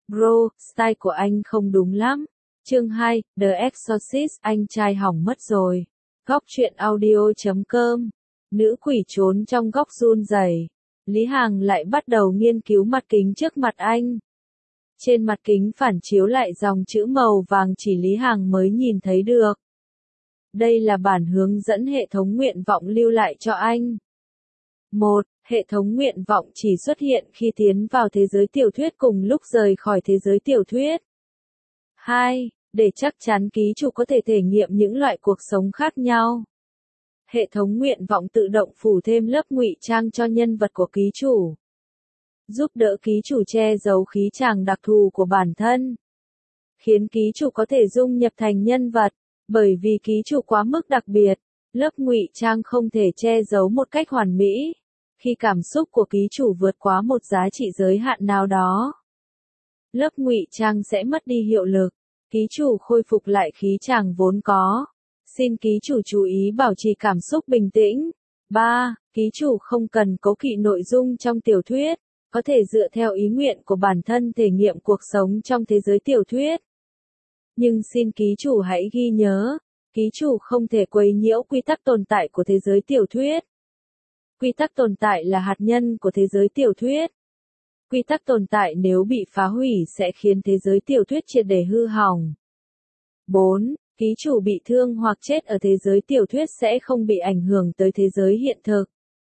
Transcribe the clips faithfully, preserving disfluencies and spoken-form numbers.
Bro, style của anh không đúng lắm. Chương hai, The Exorcist, anh trai hỏng mất rồi. Góc truyện audio chấm com. Nữ quỷ trốn trong góc run rẩy. Lý Hằng lại bắt đầu nghiên cứu mặt kính trước mặt anh. Trên mặt kính phản chiếu lại dòng chữ màu vàng chỉ Lý Hằng mới nhìn thấy được. Đây là bản hướng dẫn hệ thống nguyện vọng lưu lại cho anh. một. Hệ thống nguyện vọng chỉ xuất hiện khi tiến vào thế giới tiểu thuyết cùng lúc rời khỏi thế giới tiểu thuyết. hai. Để chắc chắn ký chủ có thể thể nghiệm những loại cuộc sống khác nhau. Hệ thống nguyện vọng tự động phủ thêm lớp ngụy trang cho nhân vật của ký chủ. Giúp đỡ ký chủ che giấu khí chàng đặc thù của bản thân. Khiến ký chủ có thể dung nhập thành nhân vật, bởi vì ký chủ quá mức đặc biệt, lớp ngụy trang không thể che giấu một cách hoàn mỹ. Khi cảm xúc của ký chủ vượt quá một giá trị giới hạn nào đó, lớp ngụy trang sẽ mất đi hiệu lực, ký chủ khôi phục lại khí chàng vốn có. Xin ký chủ chú ý bảo trì cảm xúc bình tĩnh. ba. Ký chủ không cần cố kỵ nội dung trong tiểu thuyết, có thể dựa theo ý nguyện của bản thân thể nghiệm cuộc sống trong thế giới tiểu thuyết. Nhưng xin ký chủ hãy ghi nhớ, ký chủ không thể quấy nhiễu quy tắc tồn tại của thế giới tiểu thuyết. Quy tắc tồn tại là hạt nhân của thế giới tiểu thuyết. Quy tắc tồn tại nếu bị phá hủy sẽ khiến thế giới tiểu thuyết triệt để hư hỏng. bốn. Ký chủ bị thương hoặc chết ở thế giới tiểu thuyết sẽ không bị ảnh hưởng tới thế giới hiện thực.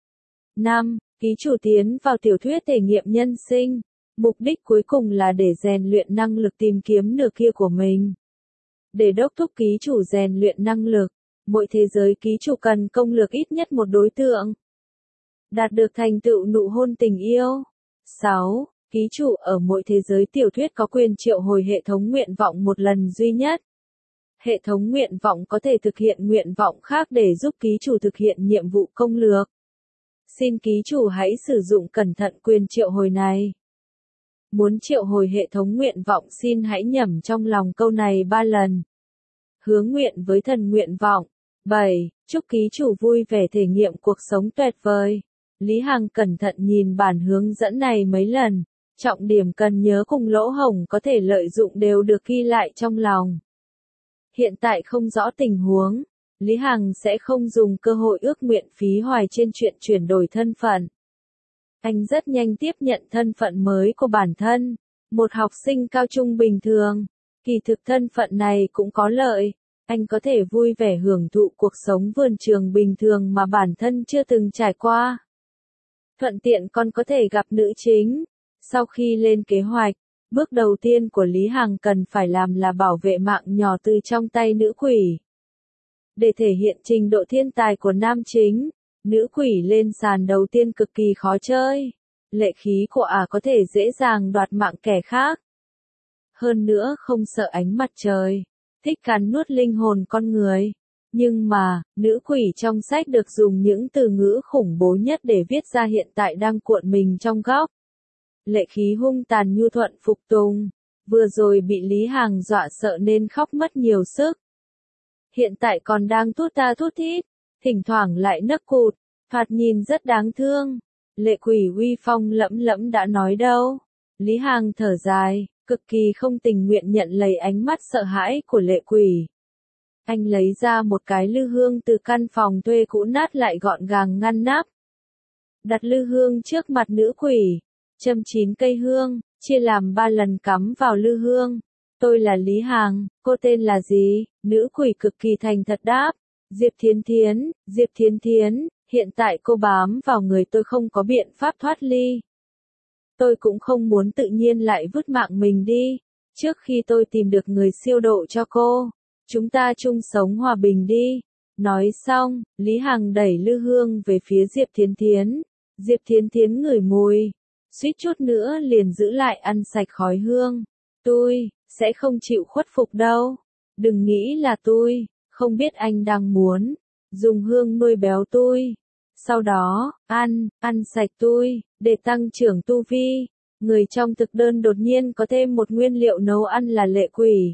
năm. Ký chủ tiến vào tiểu thuyết thể nghiệm nhân sinh. Mục đích cuối cùng là để rèn luyện năng lực tìm kiếm nửa kia của mình. Để đốc thúc ký chủ rèn luyện năng lực, mỗi thế giới ký chủ cần công lược ít nhất một đối tượng. Đạt được thành tựu nụ hôn tình yêu. sáu. Ký chủ ở mỗi thế giới tiểu thuyết có quyền triệu hồi hệ thống nguyện vọng một lần duy nhất. Hệ thống nguyện vọng có thể thực hiện nguyện vọng khác để giúp ký chủ thực hiện nhiệm vụ công lược. Xin ký chủ hãy sử dụng cẩn thận quyền triệu hồi này. Muốn triệu hồi hệ thống nguyện vọng xin hãy nhẩm trong lòng câu này ba lần. Hứa nguyện với thần nguyện vọng. bảy. Chúc ký chủ vui vẻ thể nghiệm cuộc sống tuyệt vời. Lý Hằng cẩn thận nhìn bản hướng dẫn này mấy lần. Trọng điểm cần nhớ cùng lỗ hổng có thể lợi dụng đều được ghi lại trong lòng. Hiện tại không rõ tình huống, Lý Hằng sẽ không dùng cơ hội ước nguyện phí hoài trên chuyện chuyển đổi thân phận. Anh rất nhanh tiếp nhận thân phận mới của bản thân, một học sinh cao trung bình thường. Kỳ thực thân phận này cũng có lợi, anh có thể vui vẻ hưởng thụ cuộc sống vườn trường bình thường mà bản thân chưa từng trải qua. Thuận tiện còn có thể gặp nữ chính. Sau khi lên kế hoạch, bước đầu tiên của Lý Hằng cần phải làm là bảo vệ mạng nhỏ từ trong tay nữ quỷ. Để thể hiện trình độ thiên tài của nam chính, nữ quỷ lên sàn đầu tiên cực kỳ khó chơi. Lệ khí của ả có thể dễ dàng đoạt mạng kẻ khác. Hơn nữa không sợ ánh mặt trời, thích cắn nuốt linh hồn con người. Nhưng mà, nữ quỷ trong sách được dùng những từ ngữ khủng bố nhất để viết ra hiện tại đang cuộn mình trong góc. Lệ khí hung tàn nhu thuận phục tùng, vừa rồi bị Lý Hằng dọa sợ nên khóc mất nhiều sức. Hiện tại còn đang thút ta thút thít, thỉnh thoảng lại nấc cụt, thoạt nhìn rất đáng thương. Lệ quỷ uy phong lẫm lẫm đã nói đâu. Lý Hằng thở dài, cực kỳ không tình nguyện nhận lấy ánh mắt sợ hãi của lệ quỷ. Anh lấy ra một cái lư hương từ căn phòng thuê cũ nát lại gọn gàng ngăn nắp. Đặt lư hương trước mặt nữ quỷ. Châm chín cây hương, chia làm ba lần cắm vào lư hương. Tôi là Lý Hằng, cô tên là gì? Nữ quỷ cực kỳ thành thật đáp. Diệp Thiến Thiến, Diệp Thiến Thiến, hiện tại cô bám vào người tôi không có biện pháp thoát ly. Tôi cũng không muốn tự nhiên lại vứt mạng mình đi. Trước khi tôi tìm được người siêu độ cho cô, chúng ta chung sống hòa bình đi. Nói xong, Lý Hằng đẩy lư hương về phía Diệp Thiến Thiến. Diệp Thiến Thiến ngửi mùi, suýt chút nữa liền giữ lại ăn sạch khói hương. Tôi sẽ không chịu khuất phục đâu. Đừng nghĩ là tôi không biết anh đang muốn dùng hương nuôi béo tôi. Sau đó, ăn, ăn sạch tôi, để tăng trưởng tu vi. Người trong thực đơn đột nhiên có thêm một nguyên liệu nấu ăn là lệ quỷ.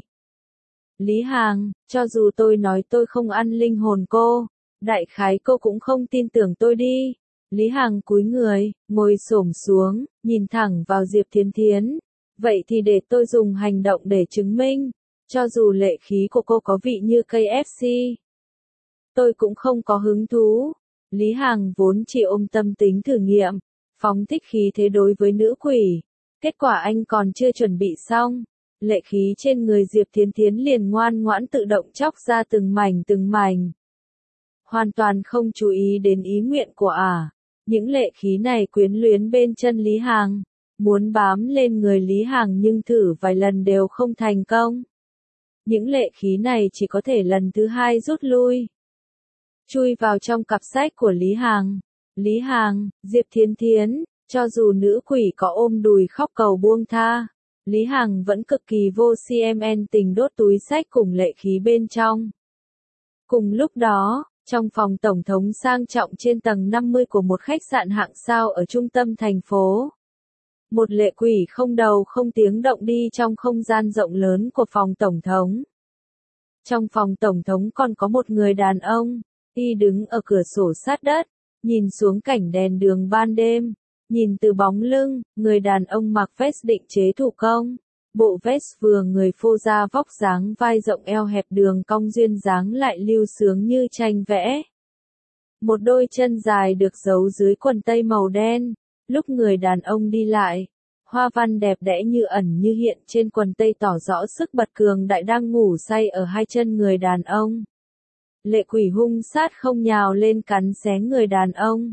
Lý Hằng, cho dù tôi nói tôi không ăn linh hồn cô, đại khái cô cũng không tin tưởng tôi đi. Lý Hằng cúi người, ngồi xổm xuống, nhìn thẳng vào Diệp Thiến Thiến. Vậy thì để tôi dùng hành động để chứng minh, cho dù lệ khí của cô có vị như cây ép xê. Tôi cũng không có hứng thú. Lý Hằng vốn chỉ ôm tâm tính thử nghiệm, phóng thích khí thế đối với nữ quỷ. Kết quả anh còn chưa chuẩn bị xong, lệ khí trên người Diệp Thiến Thiến liền ngoan ngoãn tự động chóc ra từng mảnh từng mảnh. Hoàn toàn không chú ý đến ý nguyện của ả. À. Những lệ khí này quyến luyến bên chân Lý Hằng, muốn bám lên người Lý Hằng nhưng thử vài lần đều không thành công. Những lệ khí này chỉ có thể lần thứ hai rút lui. Chui vào trong cặp sách của Lý Hằng. Lý Hằng, Diệp Thiến Thiến, cho dù nữ quỷ có ôm đùi khóc cầu buông tha, Lý Hằng vẫn cực kỳ vô cm tình đốt túi sách cùng lệ khí bên trong. Cùng lúc đó, trong phòng tổng thống sang trọng trên tầng năm mươi của một khách sạn hạng sao ở trung tâm thành phố, một lệ quỷ không đầu không tiếng động đi trong không gian rộng lớn của phòng tổng thống. Trong phòng tổng thống còn có một người đàn ông, y đứng ở cửa sổ sát đất, nhìn xuống cảnh đèn đường ban đêm, nhìn từ bóng lưng, người đàn ông mặc vest định chế thủ công, bộ vest vừa người phô ra vóc dáng vai rộng eo hẹp đường cong duyên dáng lại lưu sướng như tranh vẽ. Một đôi chân dài được giấu dưới quần tây màu đen, lúc người đàn ông đi lại, hoa văn đẹp đẽ như ẩn như hiện trên quần tây tỏ rõ sức bật cường đại đang ngủ say ở hai chân người đàn ông. Lệ quỷ hung sát không nhào lên cắn xé người đàn ông,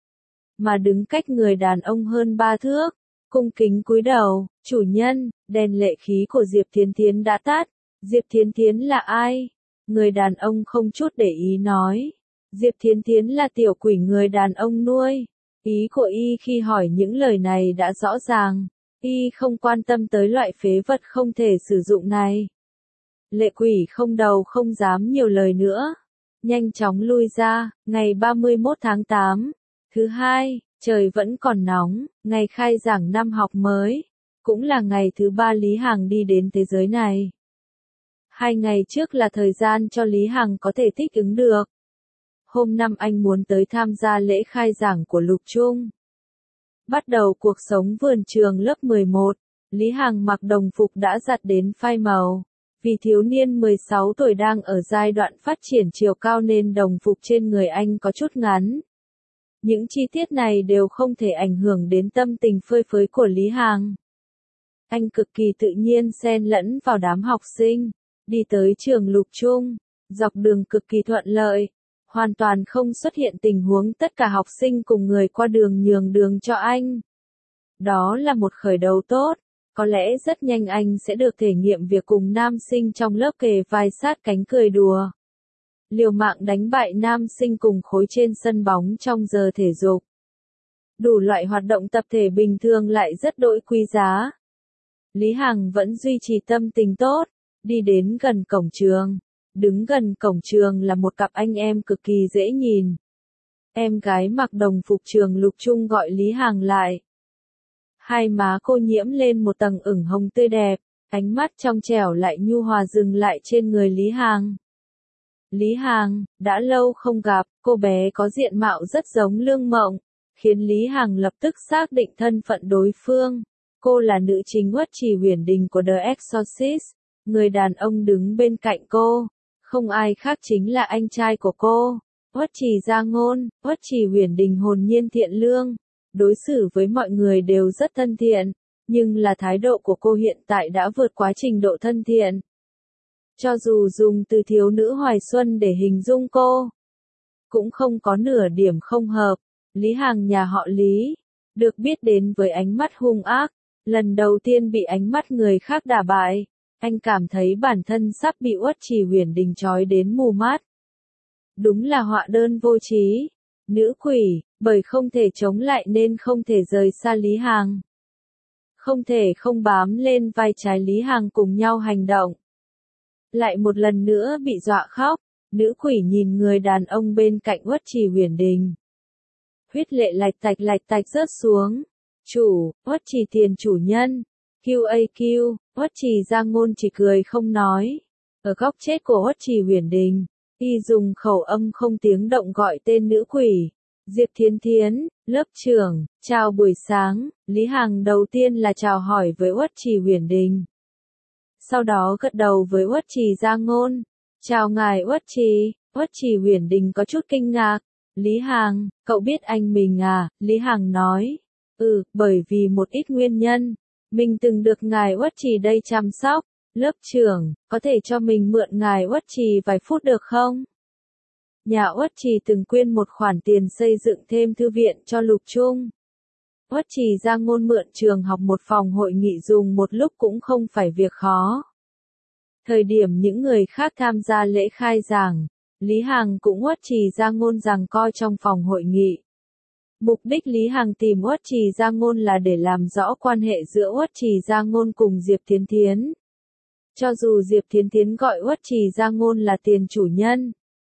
mà đứng cách người đàn ông hơn ba thước, cung kính cúi đầu. Chủ nhân, đèn lệ khí của Diệp Thiến Thiến đã tắt. Diệp Thiến Thiến là ai? Người đàn ông không chút để ý nói. Diệp Thiến Thiến là tiểu quỷ người đàn ông nuôi. Ý của y khi hỏi những lời này đã rõ ràng. Y không quan tâm tới loại phế vật không thể sử dụng này. Lệ quỷ không đầu không dám nhiều lời nữa. Nhanh chóng lui ra. Ngày ba mươi mốt tháng tám, thứ hai, trời vẫn còn nóng, ngày khai giảng năm học mới. Cũng là ngày thứ ba Lý Hằng đi đến thế giới này. Hai ngày trước là thời gian cho Lý Hằng có thể thích ứng được. Hôm năm anh muốn tới tham gia lễ khai giảng của Lục Trung. Bắt đầu cuộc sống vườn trường lớp mười một, Lý Hằng mặc đồng phục đã giặt đến phai màu. Vì thiếu niên mười sáu tuổi đang ở giai đoạn phát triển chiều cao nên đồng phục trên người anh có chút ngắn. Những chi tiết này đều không thể ảnh hưởng đến tâm tình phơi phới của Lý Hằng. Anh cực kỳ tự nhiên xen lẫn vào đám học sinh, đi tới trường Lục Trung, dọc đường cực kỳ thuận lợi, hoàn toàn không xuất hiện tình huống tất cả học sinh cùng người qua đường nhường đường cho anh. Đó là một khởi đầu tốt, có lẽ rất nhanh anh sẽ được thể nghiệm việc cùng nam sinh trong lớp kề vai sát cánh cười đùa. Liều mạng đánh bại nam sinh cùng khối trên sân bóng trong giờ thể dục. Đủ loại hoạt động tập thể bình thường lại rất đỗi quý giá. Lý Hằng vẫn duy trì tâm tình tốt, đi đến gần cổng trường. Đứng gần cổng trường là một cặp anh em cực kỳ dễ nhìn. Em gái mặc đồng phục trường Lục Trung gọi Lý Hằng lại. Hai má cô nhiễm lên một tầng ửng hồng tươi đẹp, ánh mắt trong trẻo lại nhu hòa dừng lại trên người Lý Hằng. Lý Hằng, đã lâu không gặp, cô bé có diện mạo rất giống Lương Mộng, khiến Lý Hằng lập tức xác định thân phận đối phương. Cô là nữ chính Uất Trì Huyền Đình của The Exorcist, người đàn ông đứng bên cạnh cô, không ai khác chính là anh trai của cô, Uất Trì Gia Ngôn. Uất Trì Huyền Đình hồn nhiên thiện lương, đối xử với mọi người đều rất thân thiện, nhưng là thái độ của cô hiện tại đã vượt quá trình độ thân thiện. Cho dù dùng từ thiếu nữ hoài xuân để hình dung cô, cũng không có nửa điểm không hợp. Lý Hằng nhà họ Lý, được biết đến với ánh mắt hung ác, lần đầu tiên bị ánh mắt người khác đả bại, anh cảm thấy bản thân sắp bị Uất Trì Huyền Đình trói đến mù mắt. Đúng là họa đơn vô trí, nữ quỷ, bởi không thể chống lại nên không thể rời xa Lý Hằng. Không thể không bám lên vai trái Lý Hằng cùng nhau hành động. Lại một lần nữa bị dọa khóc, nữ quỷ nhìn người đàn ông bên cạnh Uất Trì Huyền Đình. Huyết lệ lạch tạch lạch tạch rớt xuống. Chủ, Uất Trì tiền chủ nhân. quy a quy, Uất Trì Gia Ngôn chỉ cười không nói. Ở góc chết của Uất Trì Huyền Đình, y dùng khẩu âm không tiếng động gọi tên nữ quỷ. Diệp Thiến Thiến, lớp trưởng, chào buổi sáng, Lý Hằng đầu tiên là chào hỏi với Uất Trì Huyền Đình. Sau đó gật đầu với Uất Trì Gia Ngôn. Chào ngài Uất Trì, Uất Trì Huyền Đình có chút kinh ngạc. Lý Hằng, cậu biết anh mình à? Lý Hằng nói. Ừ, bởi vì một ít nguyên nhân, mình từng được ngài Uất Trì đây chăm sóc. Lớp trưởng, có thể cho mình mượn ngài Uất Trì vài phút được không? Nhà Uất Trì từng quyên một khoản tiền xây dựng thêm thư viện cho Lục Trung. Uất Trì Gia Ngôn mượn trường học một phòng hội nghị dùng một lúc cũng không phải việc khó. Thời điểm những người khác tham gia lễ khai giảng, Lý Hằng cũng Uất Trì Gia Ngôn giằng co trong phòng hội nghị. Mục đích Lý Hằng tìm Uất Trì Gia Ngôn là để làm rõ quan hệ giữa Uất Trì Gia Ngôn cùng Diệp Thiến Thiến. Cho dù Diệp Thiến Thiến gọi Uất Trì Gia Ngôn là tiền chủ nhân,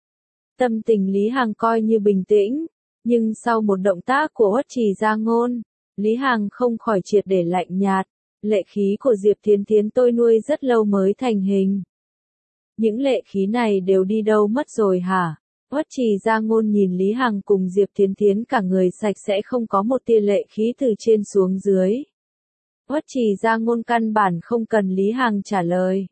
tâm tình Lý Hằng coi như bình tĩnh, nhưng sau một động tác của Uất Trì Gia Ngôn, Lý Hằng không khỏi triệt để lạnh nhạt. Lệ khí của Diệp Thiến Thiến tôi nuôi rất lâu mới thành hình. Những lệ khí này đều đi đâu mất rồi hả? Uất Trì Gia Ngôn nhìn Lý Hằng cùng Diệp Thiến Thiến cả người sạch sẽ không có một tia lệ khí từ trên xuống dưới. Uất Trì Gia Ngôn căn bản không cần Lý Hằng trả lời.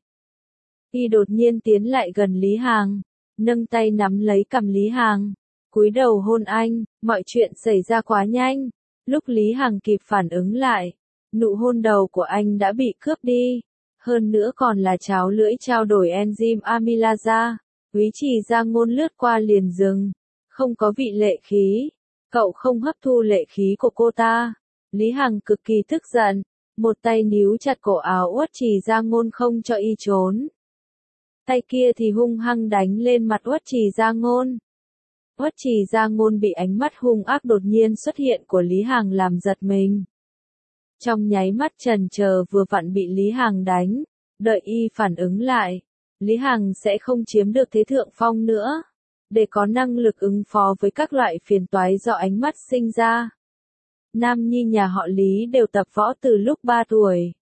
Y đột nhiên tiến lại gần Lý Hằng, nâng tay nắm lấy cằm Lý Hằng, cúi đầu hôn anh. Mọi chuyện xảy ra quá nhanh, lúc Lý Hằng kịp phản ứng lại, nụ hôn đầu của anh đã bị cướp đi, hơn nữa còn là cháo lưỡi trao đổi enzyme amylase. Úy Trì Gia Ngôn lướt qua liền dừng, không có vị lệ khí, cậu không hấp thu lệ khí của cô ta. Lý Hằng cực kỳ tức giận, một tay níu chặt cổ áo Uất Trì Gia Ngôn không cho y trốn. Tay kia thì hung hăng đánh lên mặt Uất Trì Gia Ngôn. Uất Trì Gia Ngôn bị ánh mắt hung ác đột nhiên xuất hiện của Lý Hằng làm giật mình. Trong nháy mắt chần chờ vừa vặn bị Lý Hằng đánh, đợi y phản ứng lại, Lý Hằng sẽ không chiếm được thế thượng phong nữa. Để có năng lực ứng phó với các loại phiền toái do ánh mắt sinh ra. Nam nhi nhà họ Lý đều tập võ từ lúc ba tuổi.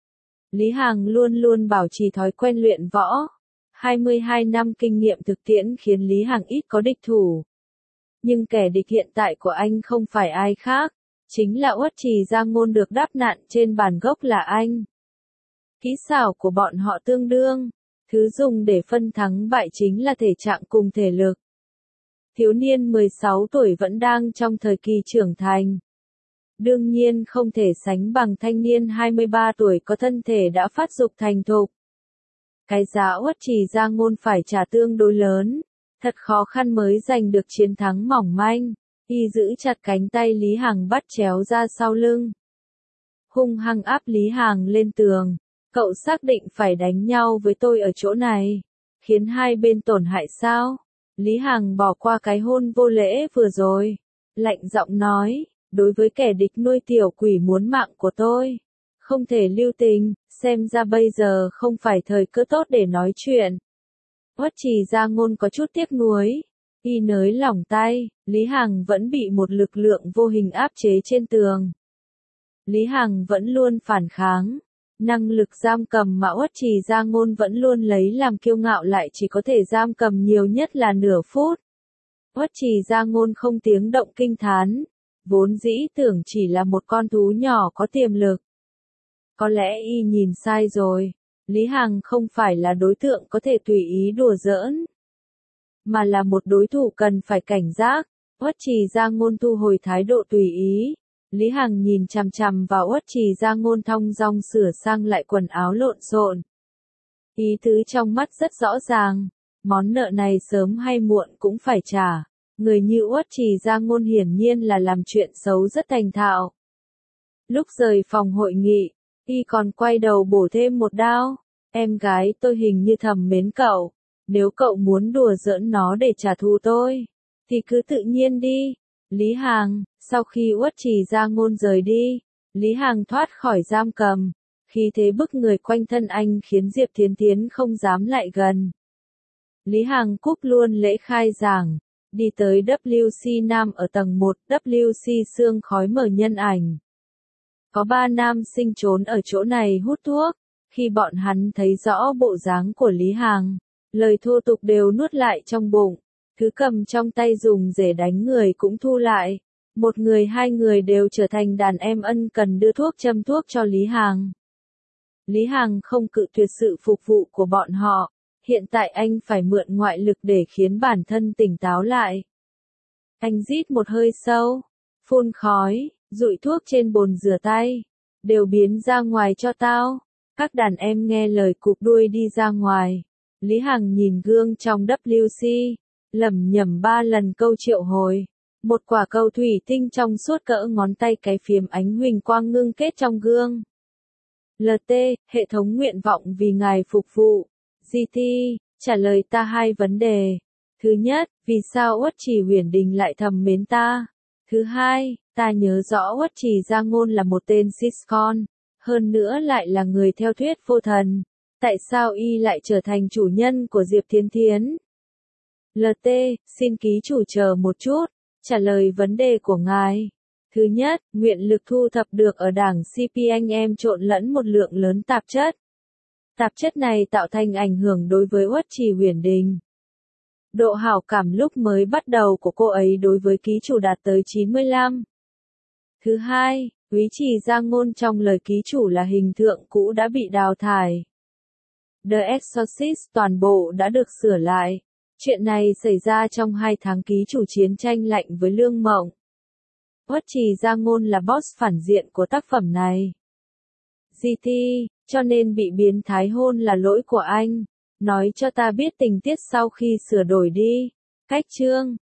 Lý Hằng luôn luôn bảo trì thói quen luyện võ. hai mươi hai năm kinh nghiệm thực tiễn khiến Lý Hằng ít có địch thủ. Nhưng kẻ địch hiện tại của anh không phải ai khác, chính là Uất Trì Gia Ngôn được đáp nạn trên bàn gốc là anh. Kỹ xảo của bọn họ tương đương, thứ dùng để phân thắng bại chính là thể trạng cùng thể lực. Thiếu niên mười sáu tuổi vẫn đang trong thời kỳ trưởng thành. Đương nhiên không thể sánh bằng thanh niên hai mươi ba tuổi có thân thể đã phát dục thành thục. Cái giá Uất Trì Gia Ngôn phải trả tương đối lớn, thật khó khăn mới giành được chiến thắng mỏng manh. Y giữ chặt cánh tay Lý Hằng bắt chéo ra sau lưng. Hung hăng áp Lý Hằng lên tường. Cậu xác định phải đánh nhau với tôi ở chỗ này, khiến hai bên tổn hại sao? Lý Hằng bỏ qua cái hôn vô lễ vừa rồi, lạnh giọng nói, đối với kẻ địch nuôi tiểu quỷ muốn mạng của tôi, không thể lưu tình, xem ra bây giờ không phải thời cơ tốt để nói chuyện. Uất Trì Gia Ngôn có chút tiếc nuối, y nới lỏng tay, Lý Hằng vẫn bị một lực lượng vô hình áp chế trên tường. Lý Hằng vẫn luôn phản kháng. Năng lực giam cầm mà Uất Trì Gia Ngôn vẫn luôn lấy làm kiêu ngạo lại chỉ có thể giam cầm nhiều nhất là nửa phút. Uất Trì Gia Ngôn không tiếng động kinh thán, vốn dĩ tưởng chỉ là một con thú nhỏ có tiềm lực. Có lẽ y nhìn sai rồi, Lý Hằng không phải là đối tượng có thể tùy ý đùa giỡn, mà là một đối thủ cần phải cảnh giác. Uất Trì Gia Ngôn thu hồi thái độ tùy ý. Lý Hằng nhìn chằm chằm vào Uất Trì Gia Ngôn thong dong sửa sang lại quần áo lộn xộn. Ý tứ trong mắt rất rõ ràng, món nợ này sớm hay muộn cũng phải trả. Người như Uất Trì Gia Ngôn hiển nhiên là làm chuyện xấu rất thành thạo. Lúc rời phòng hội nghị, y còn quay đầu bổ thêm một đao. Em gái tôi hình như thầm mến cậu, nếu cậu muốn đùa giỡn nó để trả thù tôi, thì cứ tự nhiên đi. Lý Hằng, sau khi Uất Trì Gia Ngôn rời đi, Lý Hằng thoát khỏi giam cầm, khí thế bức người quanh thân anh khiến Diệp Thiến Thiến không dám lại gần. Lý Hằng cúp luôn lễ khai giảng, đi tới W C Nam ở tầng một, W C sương khói mở nhân ảnh. Có ba nam sinh trốn ở chỗ này hút thuốc, khi bọn hắn thấy rõ bộ dáng của Lý Hằng, lời thô tục đều nuốt lại trong bụng. Cứ cầm trong tay dùng rể đánh người cũng thu lại. Một người hai người đều trở thành đàn em ân cần đưa thuốc châm thuốc cho Lý Hằng. Lý Hằng không cự tuyệt sự phục vụ của bọn họ, hiện tại anh phải mượn ngoại lực để khiến bản thân tỉnh táo lại. Anh rít một hơi sâu, phun khói, dụi thuốc trên bồn rửa tay, đều biến ra ngoài cho tao. Các đàn em nghe lời cụp đuôi đi ra ngoài. Lý Hằng nhìn gương trong W C, lẩm nhẩm ba lần câu triệu hồi. Một quả cầu thủy tinh trong suốt cỡ ngón tay cái phiếm ánh huỳnh quang ngưng kết trong gương. lờ tê, hệ thống nguyện vọng vì ngài phục vụ. giê tê, trả lời ta hai vấn đề. Thứ nhất, vì sao Uất Trì Huyền Đình lại thầm mến ta? Thứ hai, ta nhớ rõ Uất Trì Gia Ngôn là một tên siscon, hơn nữa lại là người theo thuyết vô thần. Tại sao y lại trở thành chủ nhân của Diệp Thiên Thiến? lờ tê, xin ký chủ chờ một chút, trả lời vấn đề của ngài. Thứ nhất, nguyện lực thu thập được ở đảng xê pê anh em trộn lẫn một lượng lớn tạp chất. Tạp chất này tạo thành ảnh hưởng đối với Uất Trì Huyền Đình. Độ hảo cảm lúc mới bắt đầu của cô ấy đối với ký chủ đạt tới chín mươi lăm. Thứ hai, Úy Trì Gia Ngôn trong lời ký chủ là hình tượng cũ đã bị đào thải. The Exorcist toàn bộ đã được sửa lại. Chuyện này xảy ra trong hai tháng ký chủ chiến tranh lạnh với Lương Mộng. Uất Trì Gia Ngôn là boss phản diện của tác phẩm này. giê tê, cho nên bị biến thái hôn là lỗi của anh. Nói cho ta biết tình tiết sau khi sửa đổi đi. Cách chương